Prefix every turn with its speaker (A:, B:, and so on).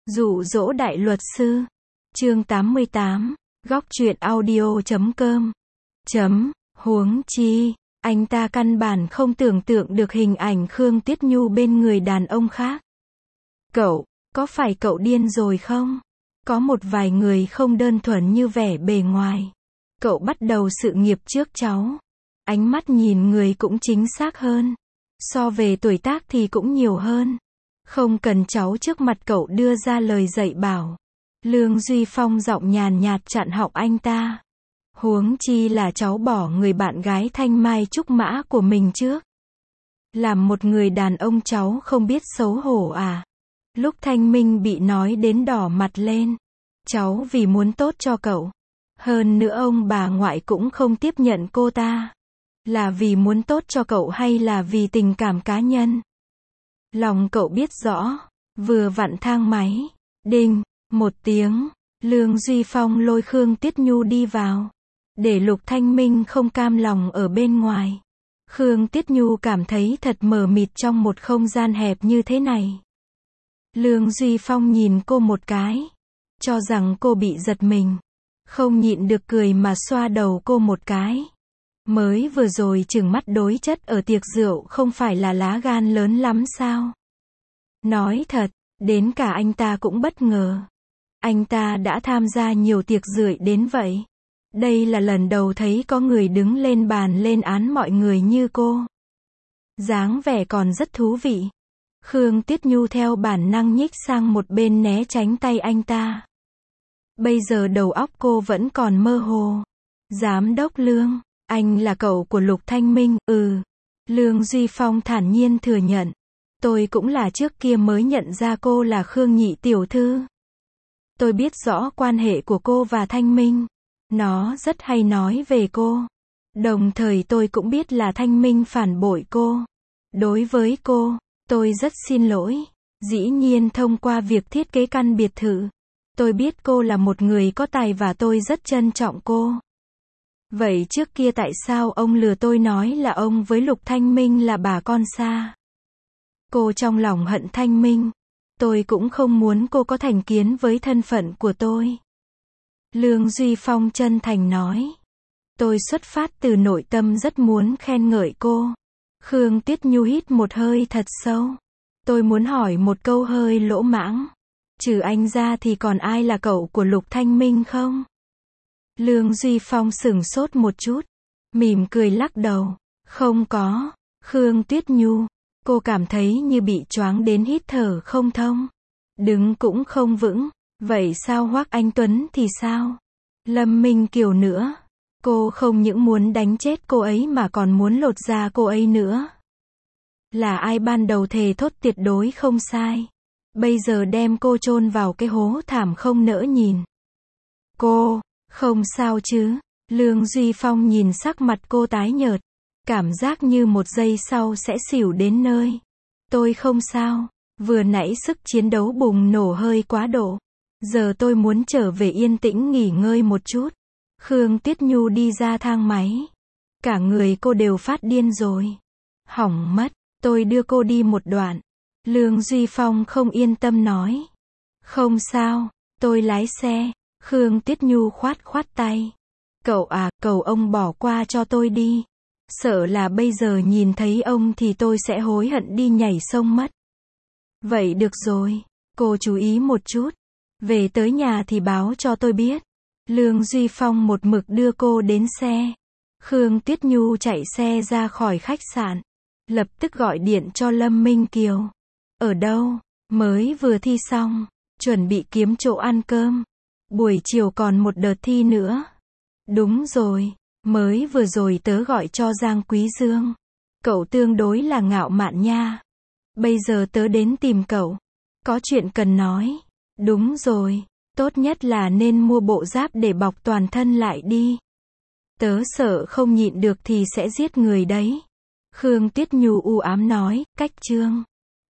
A: Dụ dỗ đại luật sư. Chương 88. Góc truyện audio.com. Huống chi, anh ta căn bản không tưởng tượng được hình ảnh Khương Tiết Nhu bên người đàn ông khác. Cậu, có phải cậu điên rồi không? Có một vài người không đơn thuần như vẻ bề ngoài. Cậu bắt đầu sự nghiệp trước cháu. Ánh mắt nhìn người cũng chính xác hơn. So về tuổi tác thì cũng nhiều hơn. Không cần cháu trước mặt cậu đưa ra lời dạy bảo. Lương Duy Phong giọng nhàn nhạt chặn họng anh ta. Huống chi là cháu bỏ người bạn gái thanh mai trúc mã của mình trước. Làm một người đàn ông cháu không biết xấu hổ à? Lúc Thanh Minh bị nói đến đỏ mặt lên. Cháu vì muốn tốt cho cậu. Hơn nữa ông bà ngoại cũng không tiếp nhận cô ta. Là vì muốn tốt cho cậu hay là vì tình cảm cá nhân? Lòng cậu biết rõ. Vừa vặn thang máy. Đinh, một tiếng. Lương Duy Phong lôi Khương Tiết Nhu đi vào. Để Lục Thanh Minh không cam lòng ở bên ngoài. Khương Tiết Nhu cảm thấy thật mờ mịt trong một không gian hẹp như thế này. Lương Duy Phong nhìn cô một cái. Cho rằng cô bị giật mình. Không nhịn được cười mà xoa đầu cô một cái. Mới vừa rồi chừng mắt đối chất ở tiệc rượu không phải là lá gan lớn lắm sao? Nói thật, đến cả anh ta cũng bất ngờ. Anh ta đã tham gia nhiều tiệc rượu đến vậy. Đây là lần đầu thấy có người đứng lên bàn lên án mọi người như cô. Dáng vẻ còn rất thú vị. Khương Tiết Nhu theo bản năng nhích sang một bên né tránh tay anh ta. Bây giờ đầu óc cô vẫn còn mơ hồ. Giám đốc Lương, anh là cậu của Lục Thanh Minh, Lương Duy Phong thản nhiên thừa nhận. Tôi cũng là trước kia mới nhận ra cô là Khương nhị tiểu thư. Tôi biết rõ quan hệ của cô và Thanh Minh. Nó rất hay nói về cô. Đồng thời tôi cũng biết là Thanh Minh phản bội cô. Đối với cô, tôi rất xin lỗi. Dĩ nhiên thông qua việc thiết kế căn biệt thự. Tôi biết cô là một người có tài và tôi rất trân trọng cô. Vậy trước kia tại sao ông lừa tôi nói là ông với Lục Thanh Minh là bà con xa? Cô trong lòng hận Thanh Minh. Tôi cũng không muốn cô có thành kiến với thân phận của tôi. Lương Duy Phong chân thành nói. Tôi xuất phát từ nội tâm rất muốn khen ngợi cô. Khương Tiết Nhu hít một hơi thật sâu. Tôi muốn hỏi một câu hơi lỗ mãng. Trừ anh ra thì còn ai là cậu của Lục Thanh Minh không? Lương Duy Phong sửng sốt một chút. Mỉm cười lắc đầu. Không có. Khương Tiết Nhu. Cô cảm thấy như bị choáng đến hít thở không thông. Đứng cũng không vững. Vậy sao Hoắc Anh Tuấn thì sao? Lâm Minh Kiều nữa. Cô không những muốn đánh chết cô ấy mà còn muốn lột da cô ấy nữa. Là ai ban đầu thề thốt tuyệt đối không sai. Bây giờ đem cô chôn vào cái hố thảm không nỡ nhìn. Cô, không sao chứ? Lương Duy Phong nhìn sắc mặt cô tái nhợt. Cảm giác như một giây sau sẽ xỉu đến nơi. Tôi không sao. Vừa nãy sức chiến đấu bùng nổ hơi quá độ. Giờ tôi muốn trở về yên tĩnh nghỉ ngơi một chút. Khương Tiết Nhu đi ra thang máy. Cả người cô đều phát điên rồi. Hỏng mất, tôi đưa cô đi một đoạn. Lương Duy Phong không yên tâm nói. Không sao, tôi lái xe. Khương Tiết Nhu khoát khoát tay. Cậu à, cầu ông bỏ qua cho tôi đi. Sợ là bây giờ nhìn thấy ông thì tôi sẽ hối hận đi nhảy sông mất. Vậy được rồi, cô chú ý một chút. Về tới nhà thì báo cho tôi biết. Lương Duy Phong một mực đưa cô đến xe. Khương Tiết Nhu chạy xe ra khỏi khách sạn. Lập tức gọi điện cho Lâm Minh Kiều. Ở đâu? Mới vừa thi xong. Chuẩn bị kiếm chỗ ăn cơm. Buổi chiều còn một đợt thi nữa. Đúng rồi. Mới vừa rồi tớ gọi cho Giang Quý Dương. Cậu tương đối là ngạo mạn nha. Bây giờ tớ đến tìm cậu. Có chuyện cần nói. Đúng rồi. Tốt nhất là nên mua bộ giáp để bọc toàn thân lại đi. Tớ sợ không nhịn được thì sẽ giết người đấy. Khương Tiết Nhu u ám nói, cách chương.